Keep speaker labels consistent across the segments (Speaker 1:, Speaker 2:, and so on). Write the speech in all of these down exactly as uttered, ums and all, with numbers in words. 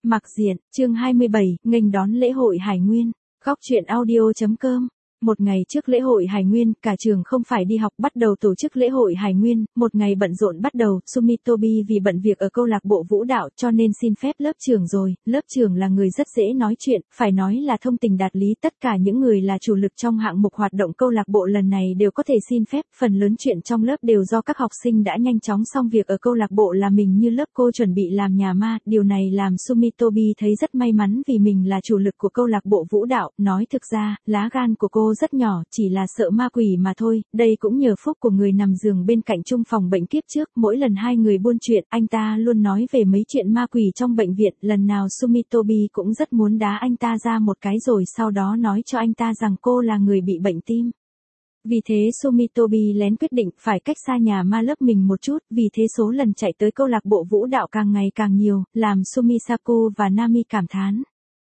Speaker 1: Mặc diện, chương hai mươi bảy, nghênh đón lễ hội Hải Nguyên. Góc truyện audio.com. Một ngày trước lễ hội Hải Nguyên, cả trường không phải đi học bắt đầu tổ chức lễ hội Hải Nguyên, một ngày bận rộn bắt đầu, Sumitobi vì bận việc ở câu lạc bộ vũ đạo cho nên xin phép lớp trưởng rồi, lớp trưởng là người rất dễ nói chuyện, phải nói là thông tình đạt lý, tất cả những người là chủ lực trong hạng mục hoạt động câu lạc bộ lần này đều có thể xin phép, phần lớn chuyện trong lớp đều do các học sinh đã nhanh chóng xong việc ở câu lạc bộ là mình như lớp cô chuẩn bị làm nhà ma, điều này làm Sumitobi thấy rất may mắn vì mình là chủ lực của câu lạc bộ vũ đạo, nói thực ra, lá gan của cô rất nhỏ, chỉ là sợ ma quỷ mà thôi, đây cũng nhờ phúc của người nằm giường bên cạnh chung phòng bệnh kiếp trước, mỗi lần hai người buôn chuyện, anh ta luôn nói về mấy chuyện ma quỷ trong bệnh viện, lần nào Sumitobi cũng rất muốn đá anh ta ra một cái rồi sau đó nói cho anh ta rằng cô là người bị bệnh tim. Vì thế Sumitobi lén quyết định phải cách xa nhà ma lớp mình một chút, vì thế số lần chạy tới câu lạc bộ vũ đạo càng ngày càng nhiều, làm Sumisaku và Nami cảm thán.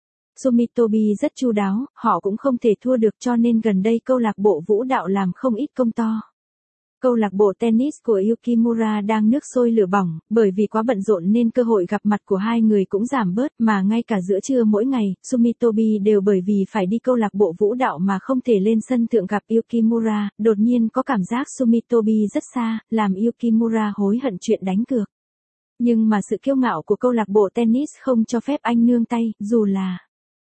Speaker 1: Sumitobi rất chu đáo, họ cũng không thể thua được cho nên gần đây câu lạc bộ vũ đạo làm không ít công to. Câu lạc bộ tennis của Yukimura đang nước sôi lửa bỏng, bởi vì quá bận rộn nên cơ hội gặp mặt của hai người cũng giảm bớt mà ngay cả giữa trưa mỗi ngày, Sumitobi đều bởi vì phải đi câu lạc bộ vũ đạo mà không thể lên sân thượng gặp Yukimura, đột nhiên có cảm giác Sumitobi rất xa, làm Yukimura hối hận chuyện đánh cược. Nhưng mà sự kiêu ngạo của câu lạc bộ tennis không cho phép anh nương tay, dù là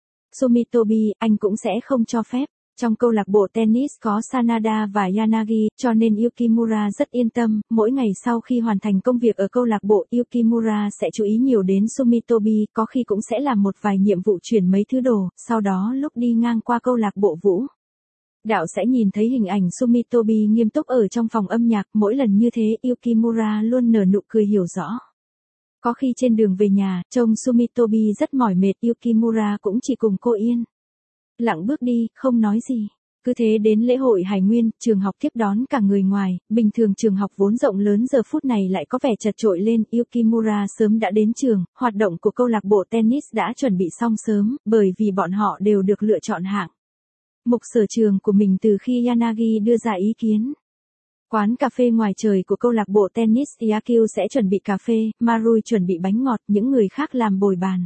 Speaker 1: Sumitobi, anh cũng sẽ không cho phép. Trong câu lạc bộ tennis có Sanada và Yanagi, cho nên Yukimura rất yên tâm, mỗi ngày sau khi hoàn thành công việc ở câu lạc bộ, Yukimura sẽ chú ý nhiều đến Sumitobi, có khi cũng sẽ làm một vài nhiệm vụ chuyển mấy thứ đồ, sau đó lúc đi ngang qua câu lạc bộ vũ đạo sẽ nhìn thấy hình ảnh Sumitobi nghiêm túc ở trong phòng âm nhạc, mỗi lần như thế Yukimura luôn nở nụ cười hiểu rõ. Có khi trên đường về nhà, trông Sumitobi rất mỏi mệt, Yukimura cũng chỉ cùng cô yên lặng bước đi, không nói gì. Cứ thế đến lễ hội Hải Nguyên, trường học tiếp đón cả người ngoài, bình thường trường học vốn rộng lớn giờ phút này lại có vẻ chật chội lên, Yukimura sớm đã đến trường, hoạt động của câu lạc bộ tennis đã chuẩn bị xong sớm, bởi vì bọn họ đều được lựa chọn hạng mục sở trường của mình từ khi Yanagi đưa ra ý kiến. Quán cà phê ngoài trời của câu lạc bộ tennis Yaku sẽ chuẩn bị cà phê, Marui chuẩn bị bánh ngọt, những người khác làm bồi bàn.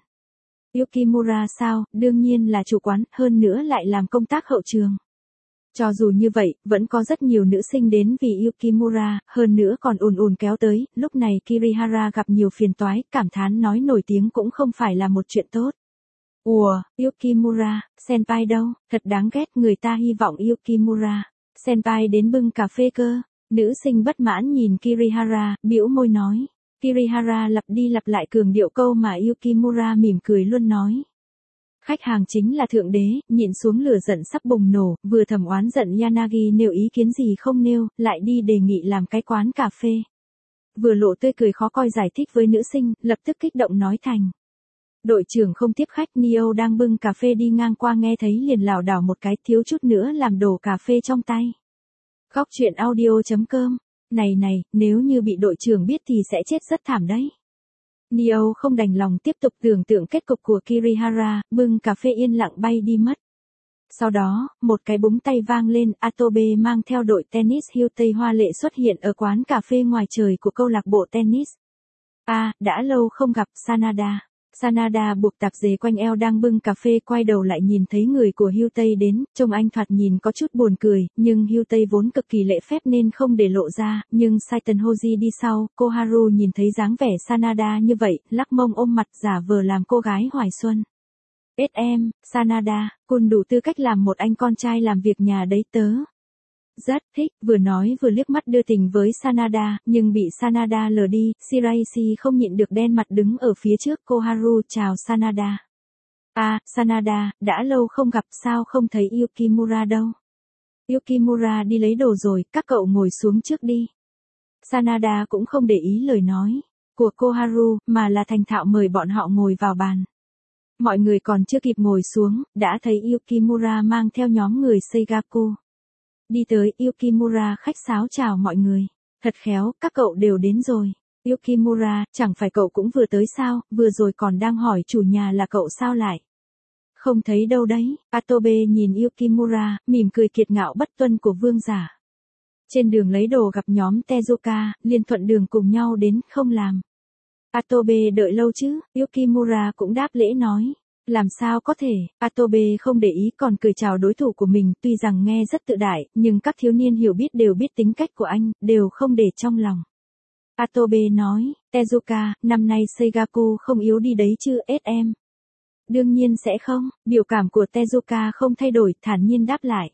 Speaker 1: Yukimura sao, đương nhiên là chủ quán, hơn nữa lại làm công tác hậu trường. Cho dù như vậy, vẫn có rất nhiều nữ sinh đến vì Yukimura, hơn nữa còn ùn ùn kéo tới, lúc này Kirihara gặp nhiều phiền toái, cảm thán nói nổi tiếng cũng không phải là một chuyện tốt. Ủa, Yukimura, senpai đâu, thật đáng ghét, người ta hy vọng Yukimura senpai đến bưng cà phê cơ. Nữ sinh bất mãn nhìn Kirihara, bĩu môi nói. Kirihara lặp đi lặp lại cường điệu câu mà Yukimura mỉm cười luôn nói. Khách hàng chính là thượng đế, nhịn xuống lửa giận sắp bùng nổ, vừa thầm oán giận Yanagi nêu ý kiến gì không nêu, lại đi đề nghị làm cái quán cà phê. Vừa lộ tươi cười khó coi giải thích với nữ sinh, lập tức kích động nói thành. Đội trưởng không tiếp khách, Neo đang bưng cà phê đi ngang qua nghe thấy liền lảo đảo một cái, thiếu chút nữa làm đổ cà phê trong tay. Góc truyện audio.com. Này này, nếu như bị đội trưởng biết thì sẽ chết rất thảm đấy. Neo không đành lòng tiếp tục tưởng tượng kết cục của Kirihara, bưng cà phê yên lặng bay đi mất. Sau đó, một cái búng tay vang lên, Atobe mang theo đội tennis Hyutei hoa lệ xuất hiện ở quán cà phê ngoài trời của câu lạc bộ tennis. À, đã lâu không gặp, Sanada. Sanada buộc tạp dề quanh eo đang bưng cà phê quay đầu lại nhìn thấy người của Hyutei đến, trông anh thoạt nhìn có chút buồn cười, nhưng Hyutei vốn cực kỳ lễ phép nên không để lộ ra, nhưng Saiten Hoji đi sau, Koharu nhìn thấy dáng vẻ Sanada như vậy, lắc mông ôm mặt giả vờ làm cô gái hoài xuân. ét em, Sanada, Kun đủ tư cách làm một anh con trai làm việc nhà đấy tớ. Rất thích, vừa nói vừa liếc mắt đưa tình với Sanada, nhưng bị Sanada lờ đi, Shiraishi không nhịn được đen mặt đứng ở phía trước, Koharu chào Sanada. À, Sanada, đã lâu không gặp, sao không thấy Yukimura đâu? Yukimura đi lấy đồ rồi, các cậu ngồi xuống trước đi. Sanada cũng không để ý lời nói của Koharu, mà là thành thạo mời bọn họ ngồi vào bàn. Mọi người còn chưa kịp ngồi xuống, đã thấy Yukimura mang theo nhóm người Seigaku đi tới. Yukimura khách sáo chào mọi người. Thật khéo, các cậu đều đến rồi. Yukimura, chẳng phải cậu cũng vừa tới sao, vừa rồi còn đang hỏi chủ nhà là cậu sao lại không thấy đâu đấy. Atobe nhìn Yukimura, mỉm cười kiệt ngạo bất tuân của vương giả. Trên đường lấy đồ gặp nhóm Tezuka, liền thuận đường cùng nhau đến, không làm Atobe đợi lâu chứ, Yukimura cũng đáp lễ nói. Làm sao có thể, Atobe không để ý còn cười chào đối thủ của mình, tuy rằng nghe rất tự đại, nhưng các thiếu niên hiểu biết đều biết tính cách của anh, đều không để trong lòng. Atobe nói, Tezuka, năm nay Seigaku không yếu đi đấy chứ, ét em. Đương nhiên sẽ không, biểu cảm của Tezuka không thay đổi, thản nhiên đáp lại.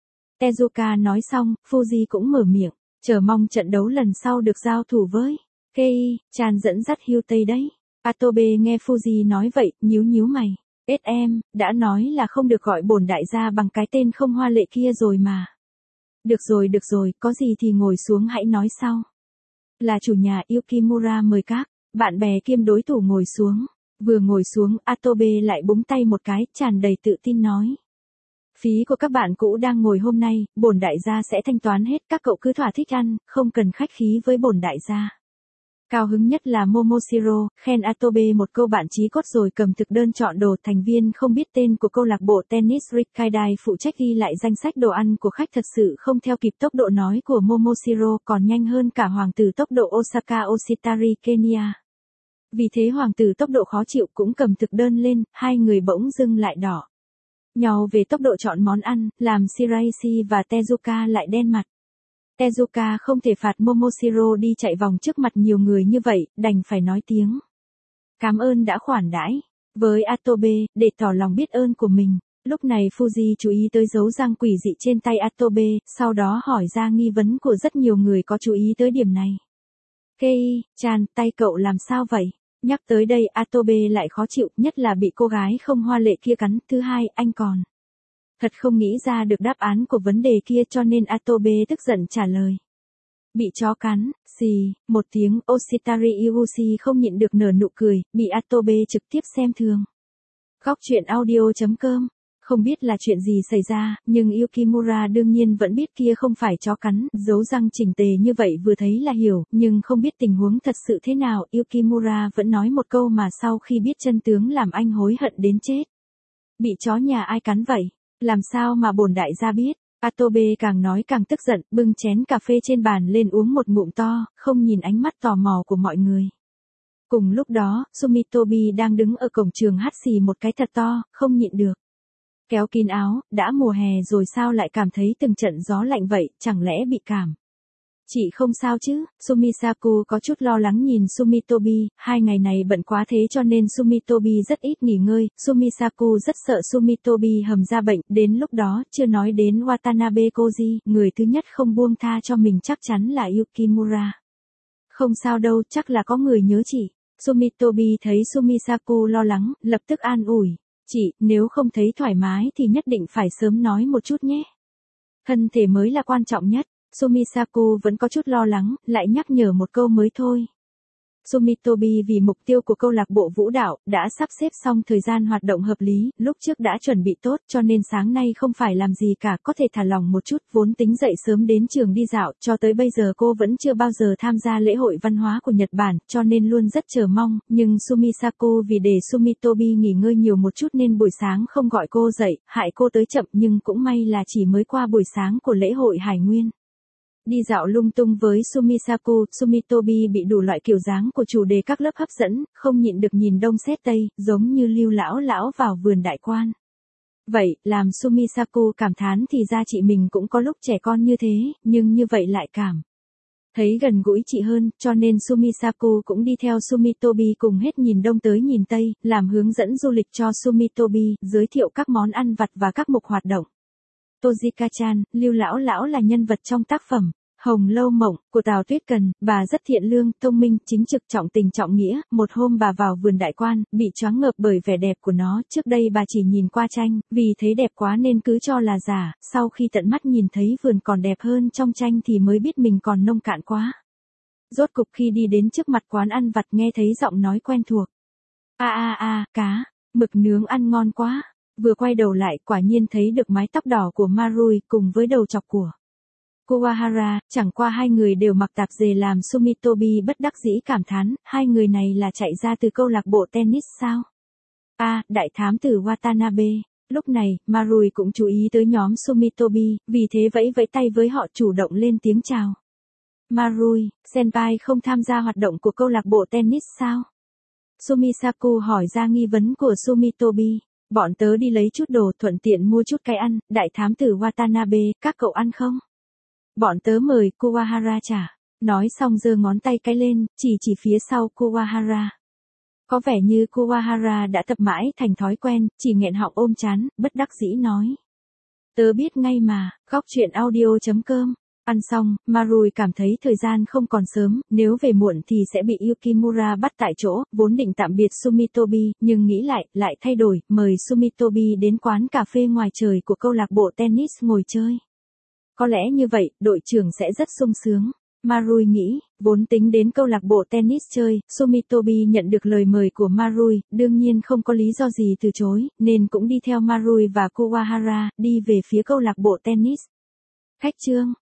Speaker 1: Tezuka nói xong, Fuji cũng mở miệng, chờ mong trận đấu lần sau được giao thủ với Kei, Chan dẫn dắt Hưu Tây đấy. Atobe nghe Fuji nói vậy, nhíu nhíu mày. ét em, đã nói là không được gọi bổn đại gia bằng cái tên không hoa lệ kia rồi mà. Được rồi được rồi, có gì thì ngồi xuống hãy nói sau. Là chủ nhà Yukimura mời các bạn bè kiêm đối thủ ngồi xuống. Vừa ngồi xuống, Atobe lại búng tay một cái, tràn đầy tự tin nói. Phí của các bạn cũ đang ngồi hôm nay, bổn đại gia sẽ thanh toán hết, các cậu cứ thỏa thích ăn, không cần khách khí với bổn đại gia. Cao hứng nhất là Momoshiro, khen Atobe một câu bạn chí cốt rồi cầm thực đơn chọn đồ. Thành viên không biết tên của câu lạc bộ tennis Rikkaidai phụ trách ghi lại danh sách đồ ăn của khách, thật sự không theo kịp tốc độ nói của Momoshiro, còn nhanh hơn cả hoàng tử tốc độ Osaka Oshitari Kenya. Vì thế hoàng tử tốc độ khó chịu cũng cầm thực đơn lên, hai người bỗng dưng lại đỏ nhau về tốc độ chọn món ăn, làm Shiraishi và Tezuka lại đen mặt. Tezuka không thể phạt Momoshiro đi chạy vòng trước mặt nhiều người như vậy, đành phải nói tiếng cảm ơn đã khoản đãi với Atobe, để tỏ lòng biết ơn của mình. Lúc này Fuji chú ý tới dấu răng quỷ dị trên tay Atobe, sau đó hỏi ra nghi vấn của rất nhiều người có chú ý tới điểm này. Kei, Chan, tay cậu làm sao vậy? Nhắc tới đây Atobe lại khó chịu, nhất là bị cô gái không hoa lệ kia cắn. Thứ hai, anh còn thật không nghĩ ra được đáp án của vấn đề kia, cho nên Atobe tức giận trả lời. Bị chó cắn, xì, một tiếng. Oshitari Iushi không nhịn được nở nụ cười, bị Atobe trực tiếp xem thường. Góc truyện audio chấm com. Không biết là chuyện gì xảy ra, nhưng Yukimura đương nhiên vẫn biết kia không phải chó cắn, dấu răng chỉnh tề như vậy vừa thấy là hiểu, nhưng không biết tình huống thật sự thế nào. Yukimura vẫn nói một câu mà sau khi biết chân tướng làm anh hối hận đến chết. Bị chó nhà ai cắn vậy? Làm sao mà bổn đại gia biết? Atobe càng nói càng tức giận, bưng chén cà phê trên bàn lên uống một ngụm to, không nhìn ánh mắt tò mò của mọi người. Cùng lúc đó, Sumitobi đang đứng ở cổng trường hắt xì một cái thật to, không nhịn được. Kéo kín áo, đã mùa hè rồi sao lại cảm thấy từng trận gió lạnh vậy, chẳng lẽ bị cảm? Chị không sao chứ? Sumisaku có chút lo lắng nhìn Sumitobi, hai ngày này bận quá thế cho nên Sumitobi rất ít nghỉ ngơi, Sumisaku rất sợ Sumitobi hầm ra bệnh, đến lúc đó, chưa nói đến Watanabe Koji, người thứ nhất không buông tha cho mình chắc chắn là Yukimura. Không sao đâu, chắc là có người nhớ chị. Sumitobi thấy Sumisaku lo lắng, lập tức an ủi. Chị, nếu không thấy thoải mái thì nhất định phải sớm nói một chút nhé. Thân thể mới là quan trọng nhất. Sumisaku vẫn có chút lo lắng, lại nhắc nhở một câu mới thôi. Sumitobi vì mục tiêu của câu lạc bộ vũ đạo, đã sắp xếp xong thời gian hoạt động hợp lý, lúc trước đã chuẩn bị tốt cho nên sáng nay không phải làm gì cả, có thể thả lỏng một chút, vốn tính dậy sớm đến trường đi dạo, cho tới bây giờ cô vẫn chưa bao giờ tham gia lễ hội văn hóa của Nhật Bản, cho nên luôn rất chờ mong, nhưng Sumisaku vì để Sumitobi nghỉ ngơi nhiều một chút nên buổi sáng không gọi cô dậy, hại cô tới chậm, nhưng cũng may là chỉ mới qua buổi sáng của lễ hội Hải Nguyên. Đi dạo lung tung với Sumisaku, Sumitobi bị đủ loại kiểu dáng của chủ đề các lớp hấp dẫn, không nhịn được nhìn đông xét tây, giống như lưu lão lão vào vườn đại quan. Vậy, làm Sumisaku cảm thán thì ra chị mình cũng có lúc trẻ con như thế, nhưng như vậy lại cảm thấy gần gũi chị hơn, cho nên Sumisaku cũng đi theo Sumitobi cùng hết nhìn đông tới nhìn tây, làm hướng dẫn du lịch cho Sumitobi, giới thiệu các món ăn vặt và các mục hoạt động. Tojika-chan, Lưu lão lão là nhân vật trong tác phẩm Hồng Lâu Mộng của Tào Tuyết Cần, bà rất thiện lương, thông minh, chính trực, trọng tình trọng nghĩa. Một hôm bà vào vườn đại quan, bị choáng ngợp bởi vẻ đẹp của nó, trước đây bà chỉ nhìn qua tranh, vì thấy đẹp quá nên cứ cho là giả, sau khi tận mắt nhìn thấy vườn còn đẹp hơn trong tranh thì mới biết mình còn nông cạn quá. Rốt cục khi đi đến trước mặt quán ăn vặt nghe thấy giọng nói quen thuộc. A a a, cá, mực nướng ăn ngon quá. Vừa quay đầu lại quả nhiên thấy được mái tóc đỏ của Marui cùng với đầu chọc của Kuwahara, chẳng qua hai người đều mặc tạp dề làm Sumitobi bất đắc dĩ cảm thán, hai người này là chạy ra từ câu lạc bộ tennis sao? A, à, đại thám tử Watanabe. Lúc này, Marui cũng chú ý tới nhóm Sumitobi, vì thế vẫy vẫy tay với họ chủ động lên tiếng chào. Marui, senpai không tham gia hoạt động của câu lạc bộ tennis sao? Sumisaku hỏi ra nghi vấn của Sumitobi. Bọn tớ đi lấy chút đồ thuận tiện mua chút cái ăn, đại thám tử Watanabe, các cậu ăn không? Bọn tớ mời Kuwahara trả. Nói xong giơ ngón tay cái lên, chỉ chỉ phía sau Kuwahara. Có vẻ như Kuwahara đã tập mãi thành thói quen, chỉ nghẹn họng ôm chán, bất đắc dĩ nói. Tớ biết ngay mà, góc chuyện audio.com. Ăn xong, Marui cảm thấy thời gian không còn sớm, nếu về muộn thì sẽ bị Yukimura bắt tại chỗ, vốn định tạm biệt Sumitobi, nhưng nghĩ lại, lại thay đổi, mời Sumitobi đến quán cà phê ngoài trời của câu lạc bộ tennis ngồi chơi. Có lẽ như vậy, đội trưởng sẽ rất sung sướng. Marui nghĩ, vốn tính đến câu lạc bộ tennis chơi, Sumitobi nhận được lời mời của Marui, đương nhiên không có lý do gì từ chối, nên cũng đi theo Marui và Kuwahara, đi về phía câu lạc bộ tennis. Khách trương,